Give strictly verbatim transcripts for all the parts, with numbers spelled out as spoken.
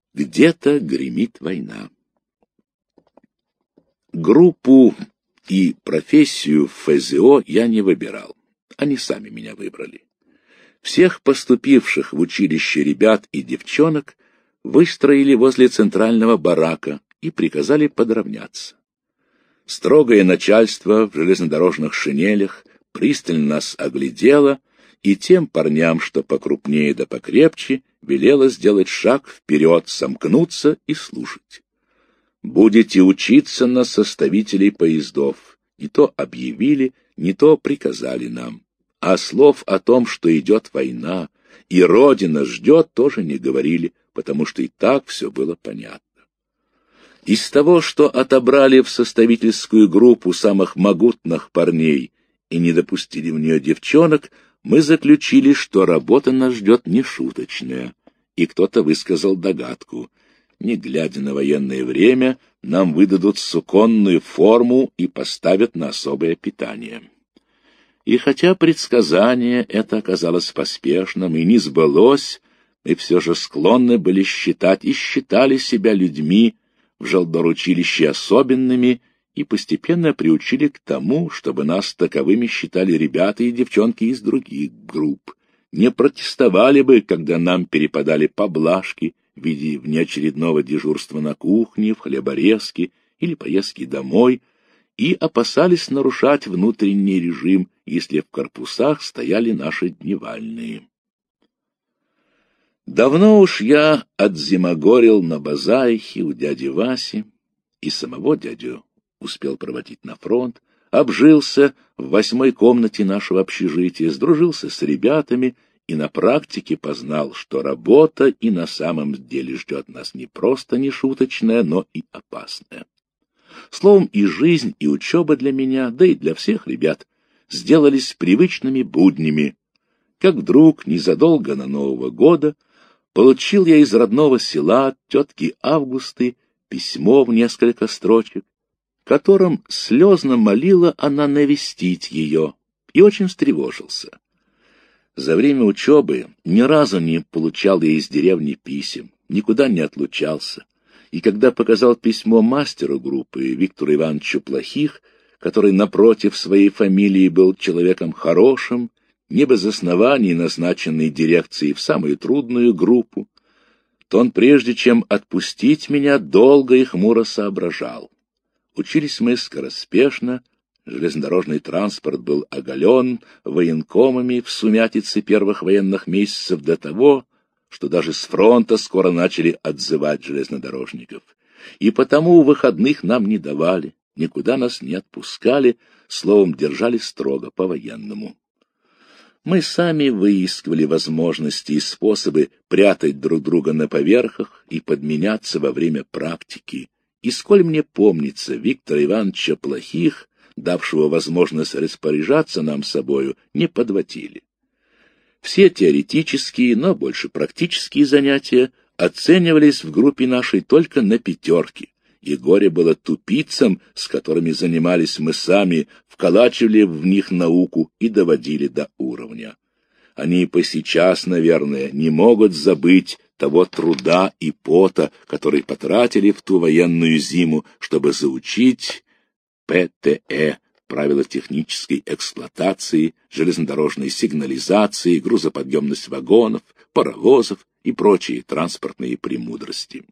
Где-то гремит война. Группу и профессию в эф зэ о я не выбирал. Они сами меня выбрали. Всех поступивших в училище ребят и девчонок выстроили возле центрального барака и приказали подравняться. Строгое начальство в железнодорожных шинелях пристально нас оглядело, и тем парням, что покрупнее да покрепче, велело сделать шаг вперед, сомкнуться и слушать. «Будете учиться на составителей поездов», не то объявили, не то приказали нам. А слов о том, что идет война, и Родина ждет, тоже не говорили, потому что и так все было понятно. Из того, что отобрали в составительскую группу самых могутных парней и не допустили в нее девчонок, мы заключили, что работа нас ждет нешуточная, и кто-то высказал догадку. Не глядя на военное время, нам выдадут суконную форму и поставят на особое питание. И хотя предсказание это оказалось поспешным и не сбылось, мы все же склонны были считать и считали себя людьми в желдоручилище особенными и постепенно приучили к тому, чтобы нас таковыми считали ребята и девчонки из других групп. Не протестовали бы, когда нам перепадали поблажки в виде внеочередного дежурства на кухне, в хлеборезке или поездки домой, и опасались нарушать внутренний режим, если в корпусах стояли наши дневальные. Давно уж я отзимогорил на базарихе у дяди Васи, и самого дядю успел проводить на фронт, обжился в восьмой комнате нашего общежития, сдружился с ребятами и на практике познал, что работа и на самом деле ждет нас не просто нешуточная, но и опасная. Словом, и жизнь, и учеба для меня, да и для всех ребят, сделались привычными буднями, как вдруг незадолго на Нового года получил я из родного села от тетки Августы письмо в несколько строчек, которым слезно молила она навестить ее, и очень встревожился. За время учебы ни разу не получал я из деревни писем, никуда не отлучался, и когда показал письмо мастеру группы Виктору Ивановичу Плохих, который напротив своей фамилии был человеком хорошим, не без оснований назначенный дирекцией в самую трудную группу, то он, прежде чем отпустить меня, долго и хмуро соображал. Учились мы скороспешно, железнодорожный транспорт был оголен военкомами в сумятице первых военных месяцев до того, что даже с фронта скоро начали отзывать железнодорожников. И потому выходных нам не давали, никуда нас не отпускали, словом, держали строго по-военному. Мы сами выискивали возможности и способы прятать друг друга на поверхах и подменяться во время практики. И сколь мне помнится, Виктора Ивановича Плохих, давшего возможность распоряжаться нам собою, не подводили. Все теоретические, но больше практические занятия оценивались в группе нашей только на пятерки, и горе было тупицам, с которыми занимались мы сами, вколачивали в них науку и доводили до уровня. Они и по сейчас, наверное, не могут забыть того труда и пота, который потратили в ту военную зиму, чтобы заучить пэ тэ э, правила технической эксплуатации, железнодорожной сигнализации, грузоподъемность вагонов, паровозов и прочие транспортные премудрости.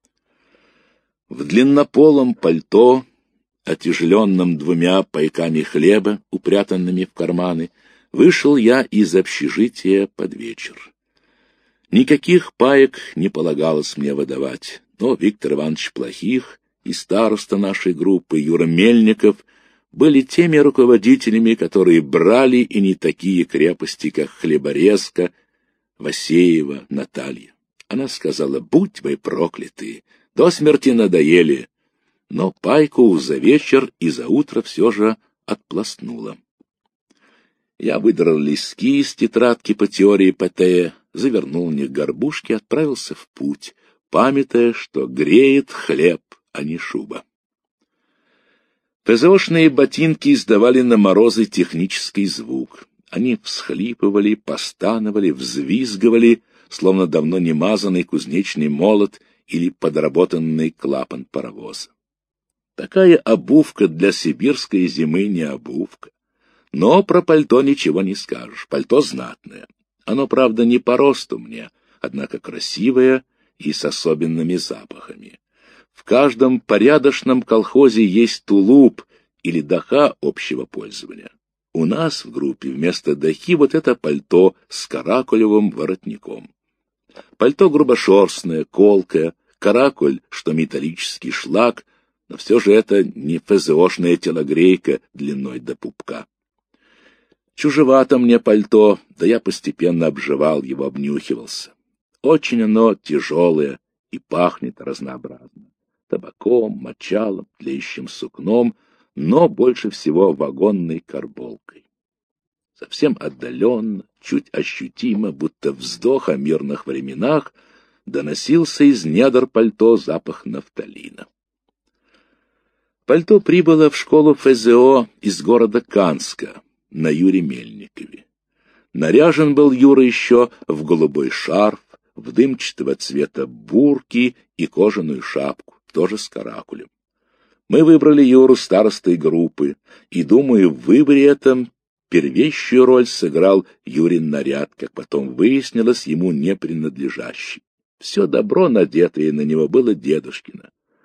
В длиннополом пальто, отяжеленном двумя пайками хлеба, упрятанными в карманы, вышел я из общежития под вечер. Никаких паек не полагалось мне выдавать, но Виктор Иванович Плохих и староста нашей группы Юра Мельников были теми руководителями, которые брали и не такие крепости, как Хлеборезка, Васеева, Наталья. Она сказала: «Будь вы прокляты, до смерти надоели», но пайку за вечер и за утро все же отпластнула. Я выдрал листки из тетрадки по теории пэ тэ э, завернул в них горбушки и отправился в путь, памятая, что греет хлеб, а не шуба. пэ зэ ошные ботинки издавали на морозы технический звук. Они всхлипывали, постановали, взвизгивали, словно давно не мазанный кузнечный молот, или подработанный клапан паровоза. Такая обувка для сибирской зимы не обувка. Но про пальто ничего не скажешь. Пальто знатное. Оно, правда, не по росту мне, однако красивое и с особенными запахами. В каждом порядочном колхозе есть тулуп или даха общего пользования. У нас в группе вместо дахи вот это пальто с каракулевым воротником. Пальто грубошерстное, колкое, каракуль, что металлический шлак, но все же это не ФЗОшная телогрейка длиной до пупка. Чужевато мне пальто, да я постепенно обживал его, обнюхивался. Очень оно тяжелое и пахнет разнообразно. Табаком, мочалом, тлеющим сукном, но больше всего вагонной карболкой. Совсем отдаленно, чуть ощутимо, будто вздох о мирных временах, доносился из недр пальто запах нафталина. Пальто прибыло в школу ФЗО из города Канска на Юре Мельникове. Наряжен был Юра еще в голубой шарф, в дымчатого цвета бурки и кожаную шапку, тоже с каракулем. Мы выбрали Юру старостой группы, и, думаю, в выборе этом первейшую роль сыграл Юрин наряд, как потом выяснилось, ему не принадлежащий. Все добро, надетое на него, было дедушкино.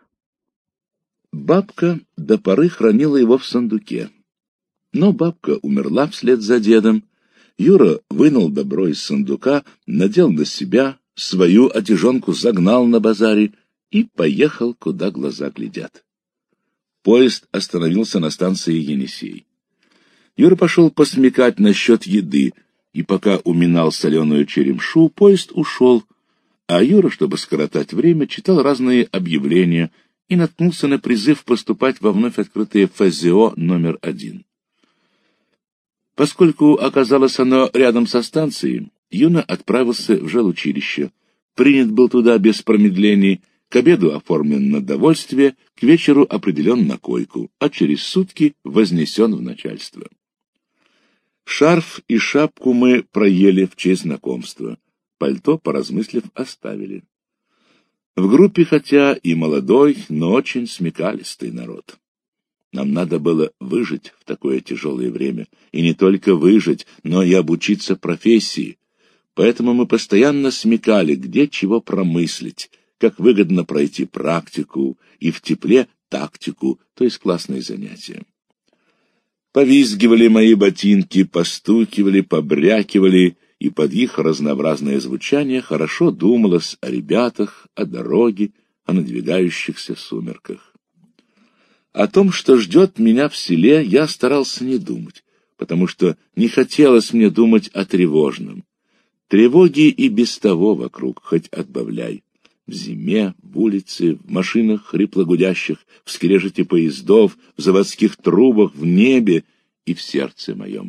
Бабка до поры хранила его в сундуке. Но бабка умерла вслед за дедом. Юра вынул добро из сундука, надел на себя, свою одежонку загнал на базаре и поехал, куда глаза глядят. Поезд остановился на станции Енисей. Юра пошел посмекать насчет еды, и пока уминал соленую черемшу, поезд ушел, а Юра, чтобы скоротать время, читал разные объявления и наткнулся на призыв поступать во вновь открытое ФЗО номер один. Поскольку оказалось оно рядом со станцией, Юна отправился в жилучилище, принят был туда без промедлений, к обеду оформлен на довольствие, к вечеру определен на койку, а через сутки вознесен в начальство. Шарф и шапку мы проели в честь знакомства, пальто, поразмыслив, оставили. В группе хотя и молодой, но очень смекалистый народ. Нам надо было выжить в такое тяжелое время, и не только выжить, но и обучиться профессии. Поэтому мы постоянно смекали, где чего промыслить, как выгодно пройти практику и в тепле тактику, то есть классные занятия. Повизгивали мои ботинки, постукивали, побрякивали, и под их разнообразное звучание хорошо думалось о ребятах, о дороге, о надвигающихся сумерках. О том, что ждет меня в селе, я старался не думать, потому что не хотелось мне думать о тревожном. Тревоги и без того вокруг, хоть отбавляй. В зиме, в улице, в машинах хрипло-гудящих, в скрежете поездов, в заводских трубах, в небе и в сердце моем.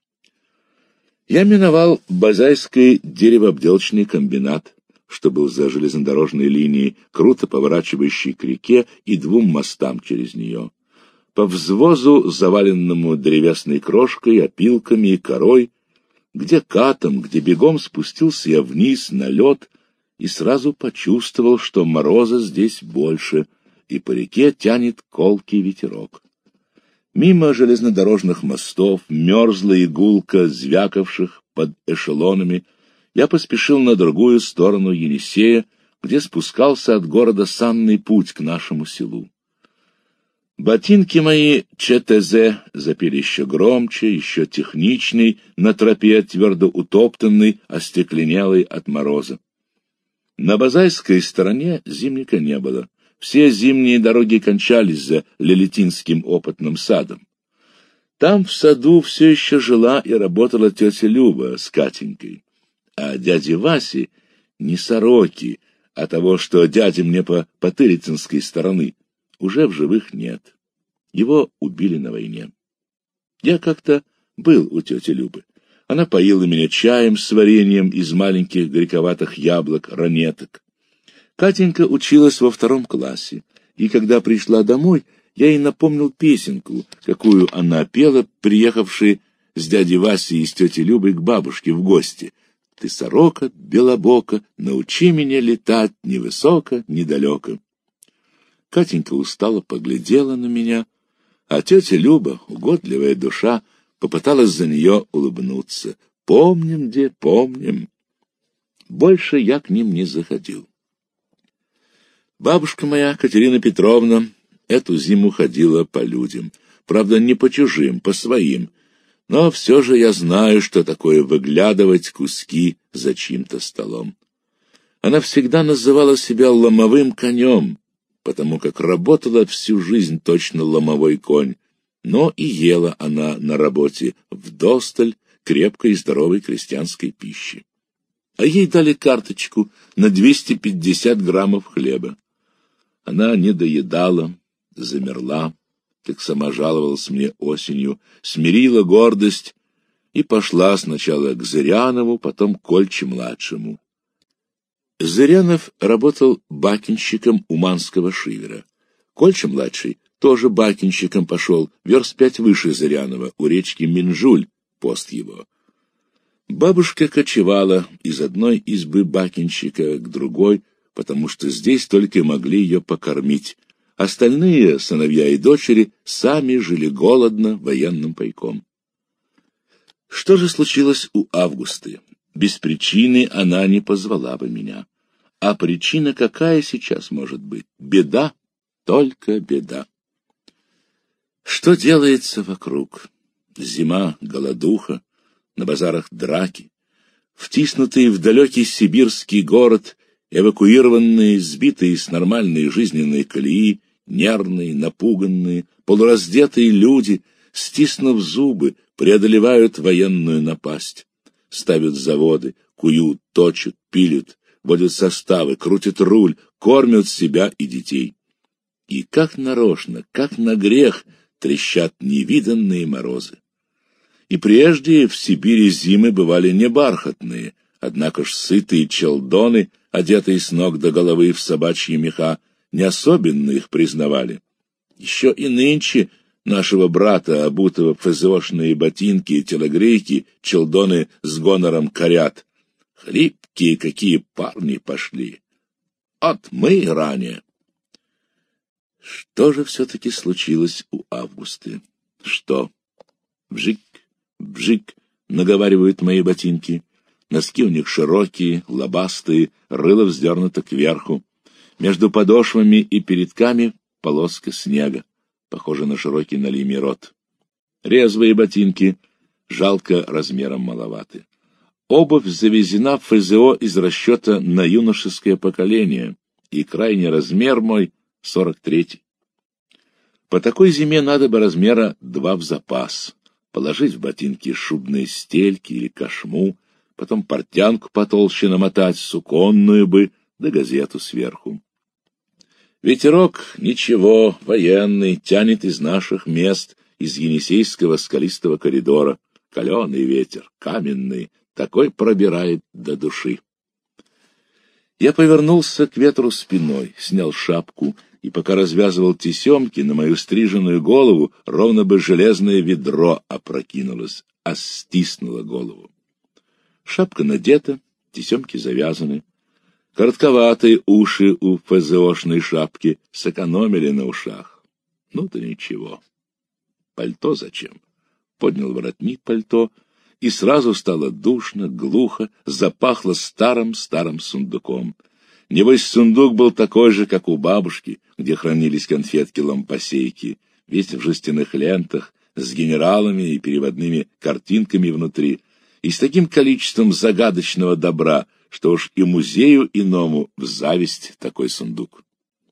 Я миновал Базайский деревообделочный комбинат, что был за железнодорожной линией, круто поворачивающей к реке и двум мостам через нее. По взвозу, заваленному древесной крошкой, опилками и корой, где катом, где бегом спустился я вниз на лед и сразу почувствовал, что мороза здесь больше, и по реке тянет колкий ветерок. Мимо железнодорожных мостов, мерзла и гулко звякавших под эшелонами, я поспешил на другую сторону Енисея, где спускался от города санный путь к нашему селу. Ботинки мои ЧТЗ запели еще громче, еще техничней, на тропе твердо утоптанной, остекленелой от мороза. На Базайской стороне зимника не было. Все зимние дороги кончались за Лилитинским опытным садом. Там в саду все еще жила и работала тетя Люба с Катенькой. А дяди Васи не сороки, а того, что дядя мне по Потырицынской стороны, уже в живых нет. Его убили на войне. Я как-то был у тети Любы. Она поила меня чаем с вареньем из маленьких горьковатых яблок, ранеток. Катенька училась во втором классе, и когда пришла домой, я ей напомнил песенку, какую она пела, приехавшей с дядей Васей и с тетей Любой к бабушке в гости. ты, сорока белобока, научи меня летать ни высоко, ни далеко. Катенька устало поглядела на меня, а тетя Люба, угодливая душа, попыталась за нее улыбнуться. Помним, де, помним. Больше я к ним не заходил. Бабушка моя, Катерина Петровна, эту зиму ходила по людям. Правда, не по чужим, по своим. Но все же я знаю, что такое выглядывать куски за чьим-то столом. Она всегда называла себя ломовым конем, потому как работала всю жизнь точно ломовой конь. Но и ела она на работе вдосталь крепкой и здоровой крестьянской пищи. А ей дали карточку на двести пятьдесят граммов хлеба. Она не доедала, замерла, как сама жаловалась мне осенью, смирила гордость и пошла сначала к Зырянову, потом к Кольче-младшему. Зырянов работал бакинщиком у Манского шивера. Кольче-младший тоже бакинщиком пошел, верст пять выше Зырянова, у речки Минжуль, пост его. Бабушка кочевала из одной избы бакинщика к другой, потому что здесь только могли ее покормить. Остальные, сыновья и дочери, сами жили голодно военным пайком. Что же случилось у Августы? Без причины она не позвала бы меня. А причина какая сейчас может быть? Беда, только беда. Что делается вокруг? Зима, голодуха, на базарах драки. Втиснутые в далекий сибирский город, эвакуированные, сбитые с нормальной жизненной колеи, нервные, напуганные, полураздетые люди, стиснув зубы, преодолевают военную напасть. Ставят заводы, куют, точат, пилят, водят составы, крутят руль, кормят себя и детей. И как нарочно, как на грех трещат невиданные морозы. И прежде в Сибири зимы бывали не бархатные, однако ж сытые челдоны, одетые с ног до головы в собачьи меха, не особенно их признавали. Еще и нынче нашего брата, обутого в фэзошные ботинки и телогрейки, челдоны с гонором корят. Хлипкие какие парни пошли. От мы ранее. Что же все-таки случилось у Августы? Что? Бжик, бжик, наговаривают мои ботинки. Носки у них широкие, лобастые, рыло вздернуто кверху. Между подошвами и передками полоска снега, похожа на широкий налимий рот. Резвые ботинки, жалко, размером маловаты. Обувь завезена в ФЗО из расчета на юношеское поколение, и крайний размер мой — сорок третий. По такой зиме надо бы размера два в запас. Положить в ботинки шубные стельки или кошму, потом портянку потолще намотать, суконную бы, да газету сверху. Ветерок, ничего, военный, тянет из наших мест, из Енисейского скалистого коридора. Каленый ветер, каменный, такой пробирает до души. Я повернулся к ветру спиной, снял шапку, и пока развязывал тесемки, на мою стриженную голову ровно бы железное ведро опрокинулось, а стиснуло голову. Шапка надета, тесемки завязаны. Коротковатые уши у ФЗОшной шапки, сэкономили на ушах. Ну-то ничего. Пальто зачем? Поднял воротник пальто, и сразу стало душно, глухо, запахло старым-старым сундуком. Небось, сундук был такой же, как у бабушки, где хранились конфетки-лампасейки, весь в жестяных лентах, с генералами и переводными картинками внутри, и с таким количеством загадочного добра, что уж и музею иному в зависть такой сундук.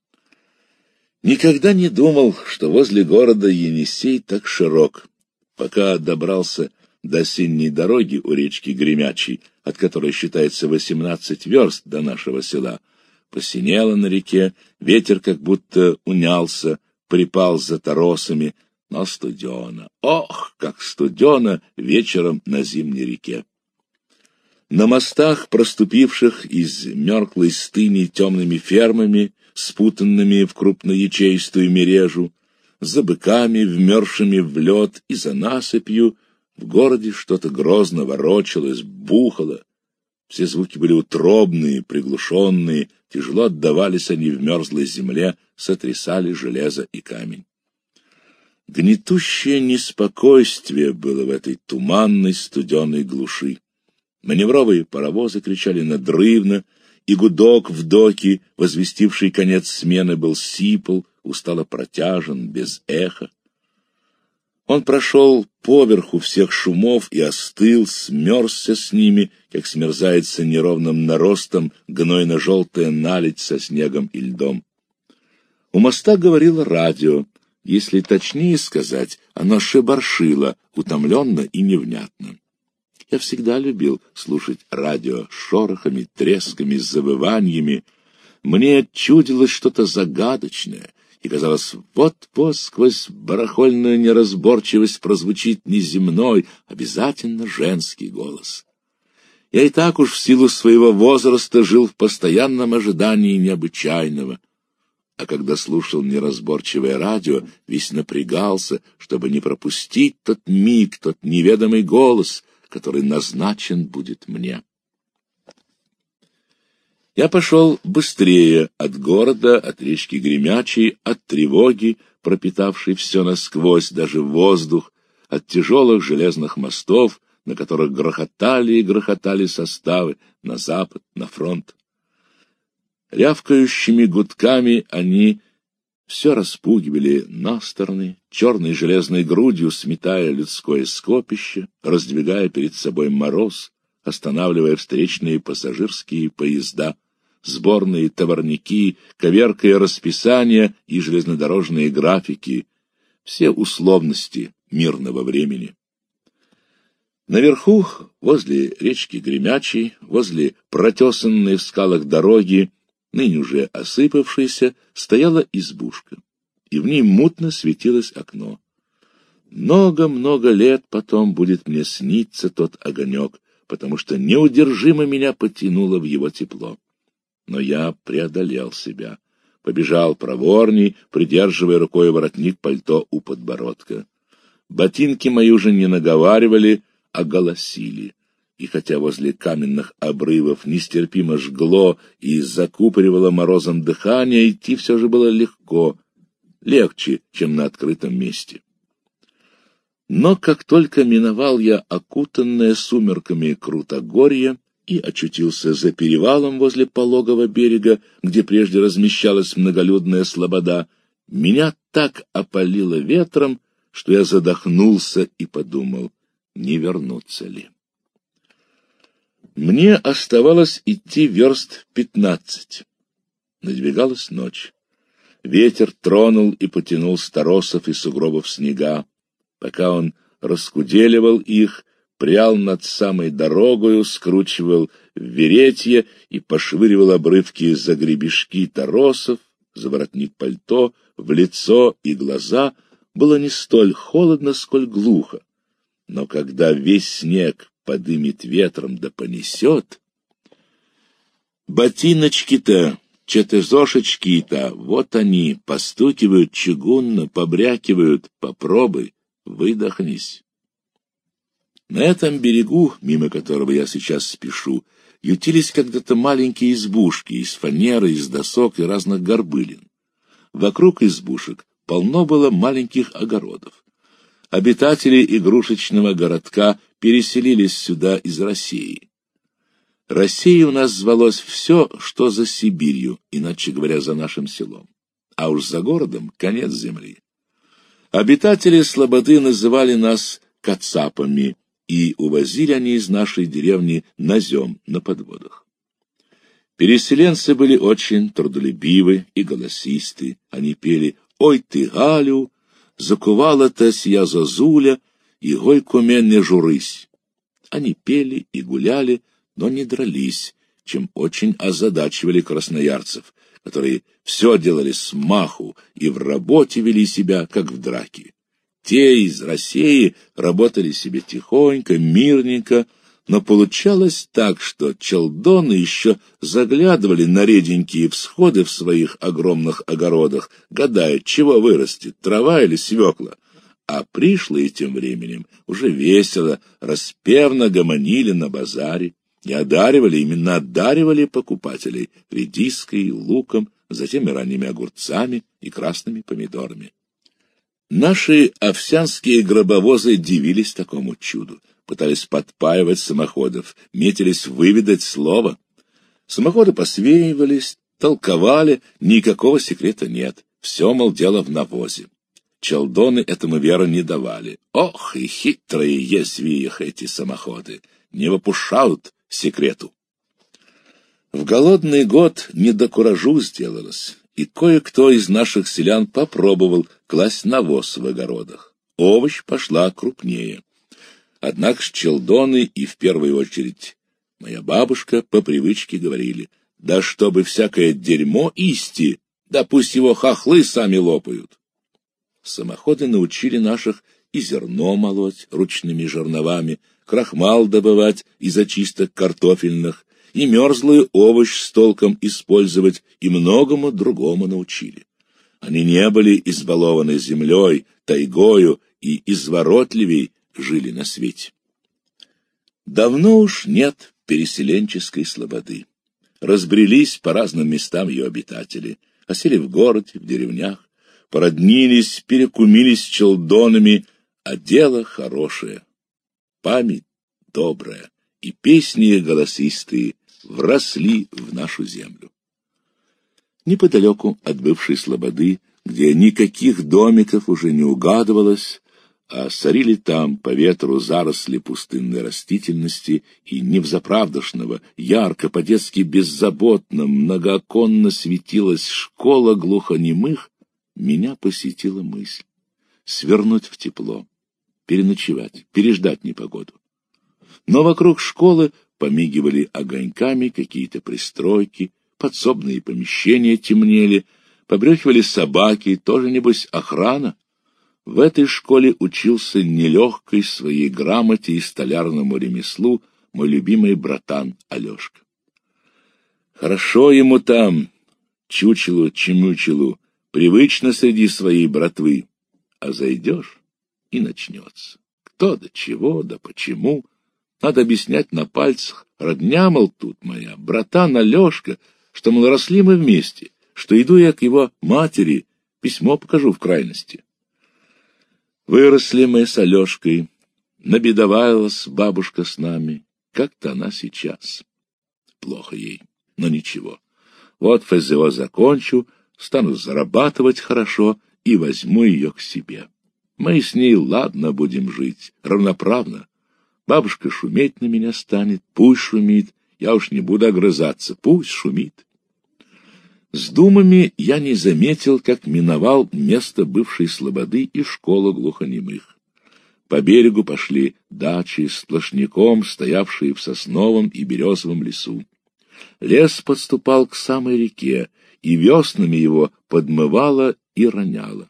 Никогда не думал, что возле города Енисей так широк. Пока добрался до осенней дороги у речки Гремячей, от которой считается восемнадцать верст до нашего села, посинело на реке, ветер как будто унялся, припал за торосами, но студено. Ох, как студено вечером на зимней реке! На мостах, проступивших из мерклой стыни темными фермами, спутанными в крупноячеистую мережу, за быками, вмерзшими в лед, и за насыпью, в городе что-то грозно ворочалось, бухало. Все звуки были утробные, приглушенные, тяжело отдавались они в мерзлой земле, сотрясали железо и камень. Гнетущее неспокойствие было в этой туманной студеной глуши. Маневровые паровозы кричали надрывно, и гудок в доке, возвестивший конец смены, был сипл, устало протяжен, без эха. Он прошел поверху всех шумов и остыл, смерзся с ними, как смерзается неровным наростом гнойно-желтая наледь со снегом и льдом. У моста говорило радио. Если точнее сказать, оно шебаршило, утомленно и невнятно. Я всегда любил слушать радио шорохами, тресками, завываниями. Мне чудилось что-то загадочное, и казалось, вот-вот сквозь барахольную неразборчивость прозвучит неземной, обязательно женский голос. Я и так уж в силу своего возраста жил в постоянном ожидании необычайного. А когда слушал неразборчивое радио, весь напрягался, чтобы не пропустить тот миг, тот неведомый голос, который назначен будет мне. Я пошел быстрее от города, от речки Гремячей, от тревоги, пропитавшей все насквозь, даже воздух, от тяжелых железных мостов, на которых грохотали и грохотали составы на запад, на фронт. Рявкающими гудками они все распугивали на стороны, черной железной грудью сметая людское скопище, раздвигая перед собой мороз, останавливая встречные пассажирские поезда, сборные товарники, коверкая расписания и железнодорожные графики, все условности мирного времени. Наверху, возле речки Гремячей, возле протесанной в скалах дороги, ныне уже осыпавшейся, стояла избушка, и в ней мутно светилось окно. Много-много лет потом будет мне сниться тот огонек, потому что неудержимо меня потянуло в его тепло. Но я преодолел себя, побежал проворней, придерживая рукой воротник пальто у подбородка. Ботинки мои уже не наговаривали, а голосили. И хотя возле каменных обрывов нестерпимо жгло и закупоривало морозом дыхание, идти все же было легко, легче, чем на открытом месте. Но как только миновал я окутанное сумерками Крутогорье и очутился за перевалом возле пологого берега, где прежде размещалась многолюдная слобода, меня так опалило ветром, что я задохнулся и подумал, не вернуться ли. Мне оставалось идти верст пятнадцать. Надвигалась ночь. Ветер тронул и потянул с торосов и сугробов снега. Пока он раскуделивал их, прял над самой дорогою, скручивал в веретье и пошвыривал обрывки за гребешки торосов, за воротник пальто, в лицо и глаза, было не столь холодно, сколь глухо. Но когда весь снег подымет ветром да понесет, ботиночки-то, четызошечки-то, вот они, постукивают чугунно, побрякивают, попробуй, выдохнись. На этом берегу, мимо которого я сейчас спешу, ютились когда-то маленькие избушки из фанеры, из досок и разных горбылин. Вокруг избушек полно было маленьких огородов. Обитатели игрушечного городка переселились сюда из России. Россией у нас звалось все, что за Сибирью, иначе говоря, за нашим селом. А уж за городом конец земли. Обитатели слободы называли нас кацапами, и увозили они из нашей деревни назем на подводах. Переселенцы были очень трудолюбивы и голосисты. Они пели «Ой ты, Галю, закувала-то сия зозуля, и гойко ме не журысь». Они пели и гуляли, но не дрались, чем очень озадачивали красноярцев, которые все делали с маху и в работе вели себя, как в драке. Те из России работали себе тихонько, мирненько, но получалось так, что челдоны еще заглядывали на реденькие всходы в своих огромных огородах, гадая, чего вырастет, трава или свекла. А пришлые тем временем уже весело, распевно гомонили на базаре. И одаривали, именно одаривали покупателей редиской, луком, затем и ранними огурцами и красными помидорами. Наши овсянские гробовозы дивились такому чуду, пытались подпаивать самоходов, метились выведать слово. Самоходы посвеивались, толковали, никакого секрета нет, все, мол, дело в навозе. Челдоны этому веры не давали. Ох, и хитрые есть в их эти самоходы, не выпушают секрету. В голодный год не до куражу сделалось, и кое-кто из наших селян попробовал класть навоз в огородах. Овощ пошла крупнее. Однако ж челдоны и в первую очередь моя бабушка по привычке говорили: да чтобы всякое дерьмо исти, да пусть его хохлы сами лопают. Самоходы научили наших и зерно молоть ручными жерновами, крахмал добывать из очисток картофельных, и мерзлый овощ с толком использовать, и многому другому научили. Они не были избалованы землей, тайгою и изворотливей жили на свете. Давно уж нет переселенческой слободы. Разбрелись по разным местам ее обитатели, осели в городе, в деревнях, породнились, перекумились с челдонами, а дело хорошее, память добрая, и песни голосистые вросли в нашу землю. Неподалеку от бывшей слободы, где никаких домиков уже не угадывалось, а сорили там по ветру заросли пустынной растительности и невзаправдошного, ярко, по-детски беззаботно, многооконно светилась школа глухонемых, меня посетила мысль свернуть в тепло, переночевать, переждать непогоду. Но вокруг школы помигивали огоньками какие-то пристройки, подсобные помещения темнели, побрехивали собаки, тоже, небось, охрана. В этой школе учился нелегкой своей грамоте и столярному ремеслу мой любимый братан Алешка. Хорошо ему там, чучелу-чемучелу, привычно среди своей братвы, а зайдешь — и начнется. Кто да чего, да почему. Надо объяснять на пальцах. Родня, мол, тут моя, братан Алешка, что, мол, росли мы вместе, что иду я к его матери, письмо покажу в крайности. Выросли мы с Алешкой, набедовалась бабушка с нами, как-то она сейчас. Плохо ей, но ничего. Вот ФЗО закончу, стану зарабатывать хорошо и возьму ее к себе. Мы с ней ладно будем жить, равноправно. Бабушка шуметь на меня станет, пусть шумит, я уж не буду огрызаться, пусть шумит. С думами я не заметил, как миновал место бывшей слободы и школу глухонемых. По берегу пошли дачи сплошняком, стоявшие в сосновом и березовом лесу. Лес подступал к самой реке, и веснами его подмывало и роняло.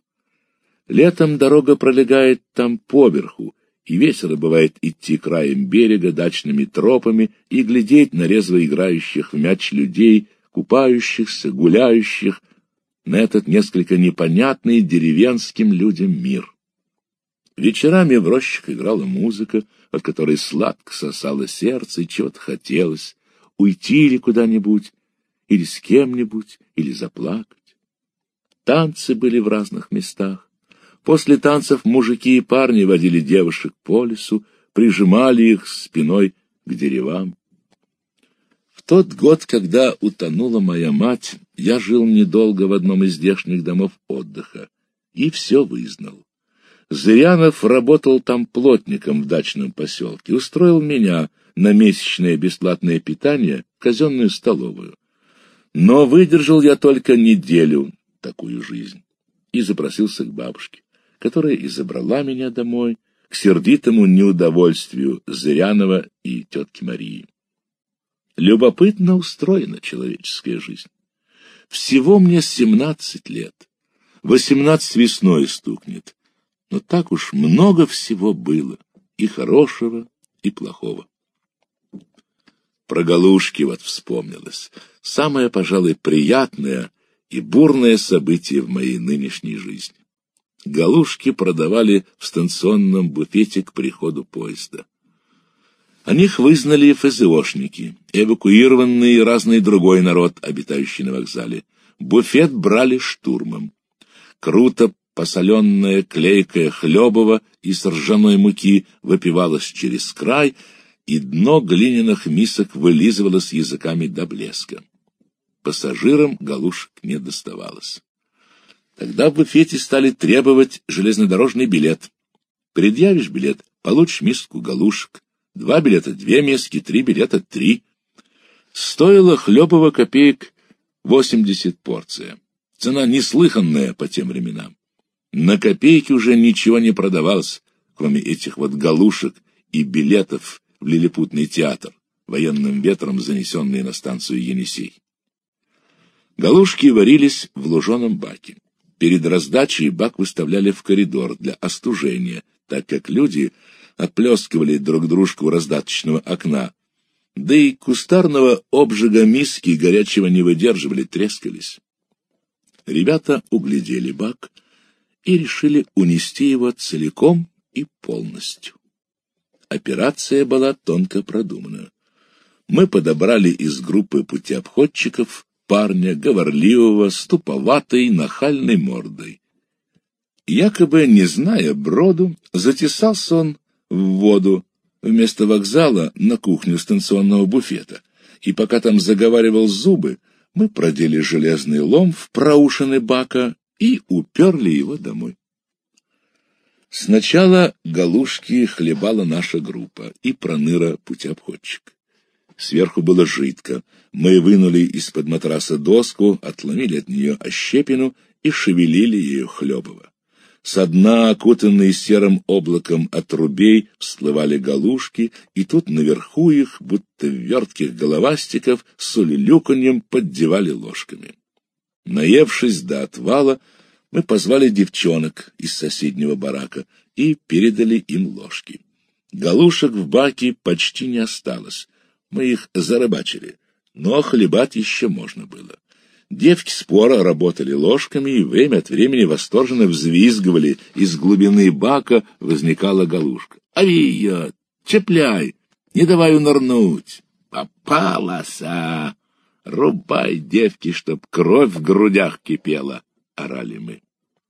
Летом дорога пролегает там поверху, и весело бывает идти краем берега дачными тропами и глядеть на резво играющих в мяч людей, купающихся, гуляющих, на этот несколько непонятный деревенским людям мир. Вечерами в рощах играла музыка, от которой сладко сосало сердце и чего-то хотелось, уйти или куда-нибудь, или с кем-нибудь, или заплакать. Танцы были в разных местах. После танцев мужики и парни водили девушек по лесу, прижимали их спиной к деревам. В тот год, когда утонула моя мать, я жил недолго в одном из здешних домов отдыха и все вызнал. Зырянов работал там плотником в дачном поселке, устроил меня на месячное бесплатное питание в казенную столовую. Но выдержал я только неделю такую жизнь и запросился к бабушке, которая и забрала меня домой к сердитому неудовольствию Зырянова и тетки Марии. Любопытно устроена человеческая жизнь. Всего мне семнадцать лет, восемнадцать весной стукнет, но так уж много всего было, и хорошего, и плохого. Про Галушки вот вспомнилось. Самое, пожалуй, приятное и бурное событие в моей нынешней жизни. Галушки продавали в станционном буфете к приходу поезда. О них вызнали ФЗОшники, эвакуированный и разный другой народ, обитающий на вокзале. Буфет брали штурмом. Круто посоленное клейкое хлебово из ржаной муки выпивалось через край, и дно глиняных мисок вылизывалось языками до блеска. Пассажирам галушек не доставалось. Тогда в буфете стали требовать железнодорожный билет. Предъявишь билет — получишь миску галушек. Два билета — две миски, три билета — три. Стоило хлебово копеек восемьдесят порция. Цена неслыханная по тем временам. На копейки уже ничего не продавалось, кроме этих вот галушек и билетов в лилипутный театр, военным ветром занесенные на станцию Енисей. Галушки варились в луженом баке. Перед раздачей бак выставляли в коридор для остужения, так как люди отплескивали друг дружку у раздаточного окна. Да и кустарного обжига миски горячего не выдерживали, трескались. Ребята углядели бак и решили унести его целиком и полностью. Операция была тонко продумана. Мы подобрали из группы путеобходчиков парня, говорливого, с туповатой, нахальной мордой. Якобы, не зная броду, затесался он в воду вместо вокзала на кухню станционного буфета, и пока там заговаривал зубы, мы продели железный лом в проушины бака и уперли его домой. Сначала галушки хлебала наша группа и проныра путеобходчик. Сверху было жидко. Мы вынули из-под матраса доску, отломили от нее ощепину и шевелили ее хлебово. Со дна, окутанные серым облаком отрубей, всплывали галушки, и тут наверху их, будто вертких головастиков, с улюлюканьем поддевали ложками. Наевшись до отвала, мы позвали девчонок из соседнего барака и передали им ложки. Галушек в баке почти не осталось. Мы их зарыбачили, но хлебать еще можно было. Девки споро работали ложками и время от времени восторженно взвизгивали. Из глубины бака возникала галушка. «Ави ее! Цепляй! Не давай унырнуть! Попалась, а! Рубай, девки, чтоб кровь в грудях кипела!» — орали мы.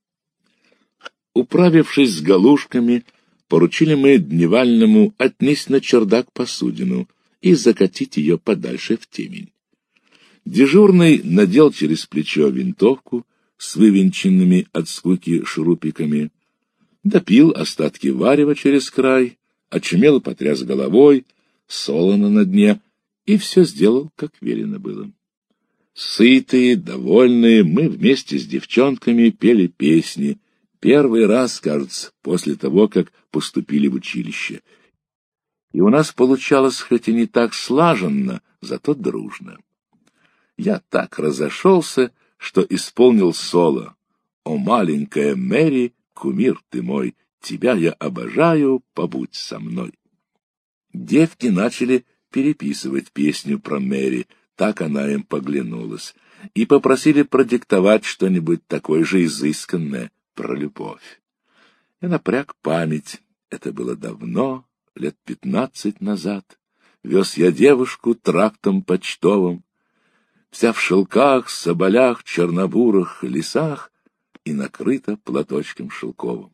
Управившись с галушками, поручили мы дневальному отнести на чердак посудину и закатить ее подальше в темень. Дежурный надел через плечо винтовку с вывинченными от скуки шурупиками, допил остатки варева через край, очумело потряс головой, солоно на дне, и все сделал, как велено было. Сытые, довольные, мы вместе с девчонками пели песни, первый раз, кажется, после того, как поступили в училище. И у нас получалось хоть и не так слаженно, зато дружно. Я так разошелся, что исполнил соло. «О, маленькая Мэри, кумир ты мой, тебя я обожаю, побудь со мной». Девки начали переписывать песню про Мэри, так она им поглянулась, и попросили продиктовать что-нибудь такое же изысканное про любовь. Я напряг память, это было давно, лет пятнадцать назад. Вез я девушку трактом почтовым, вся в шелках, соболях, чернобурых лесах и накрыта платочком шелковым.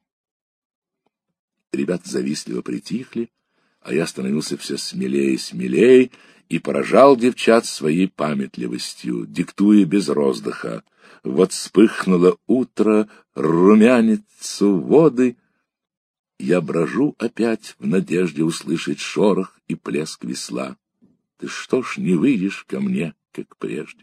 Ребята завистливо притихли, а я становился все смелее и смелее и поражал девчат своей памятливостью, диктуя без роздыха. Вот вспыхнуло утро, румянецу воды. Я брожу опять в надежде услышать шорох и плеск весла. Ты что ж не выйдешь ко мне, как прежде?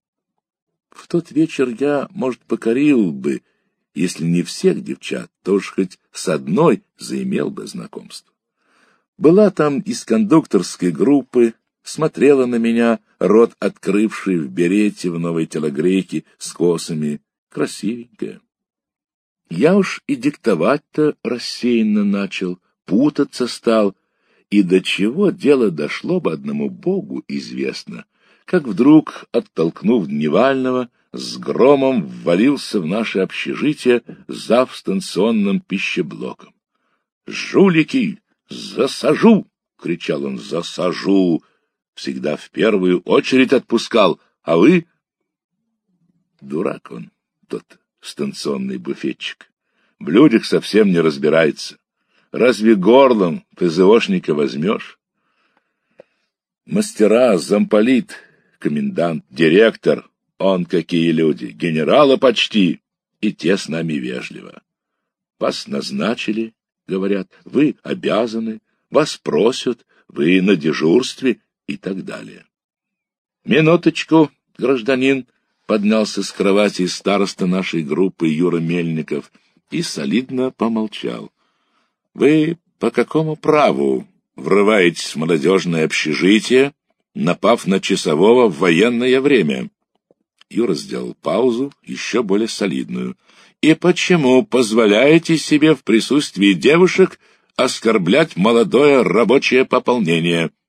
В тот вечер я, может, покорил бы, если не всех девчат, то уж хоть с одной заимел бы знакомство. Была там из кондукторской группы, смотрела на меня, рот открывший в берете в новой телогрейке с косами, красивенькая. Я уж и диктовать-то рассеянно начал, путаться стал, и до чего дело дошло бы одному Богу известно, как вдруг, оттолкнув Дневального, с громом ввалился в наше общежитие зав. Станционным пищеблоком. «Жулики! Засажу!» — кричал он, — засажу! Всегда в первую очередь отпускал, а вы... Дурак он, тот станционный буфетчик. В людях совсем не разбирается. Разве горлом ПЗОшника возьмешь? Мастера, замполит, комендант, директор, он какие люди, генералы почти, и те с нами вежливо. Вас назначили, говорят, вы обязаны, вас просят, вы на дежурстве и так далее. Минуточку, гражданин, поднялся с кровати староста нашей группы Юра Мельников и солидно помолчал. Вы по какому праву врываетесь в молодежное общежитие, напав на часового в военное время? Юра сделал паузу, еще более солидную. И почему позволяете себе в присутствии девушек оскорблять молодое рабочее пополнение?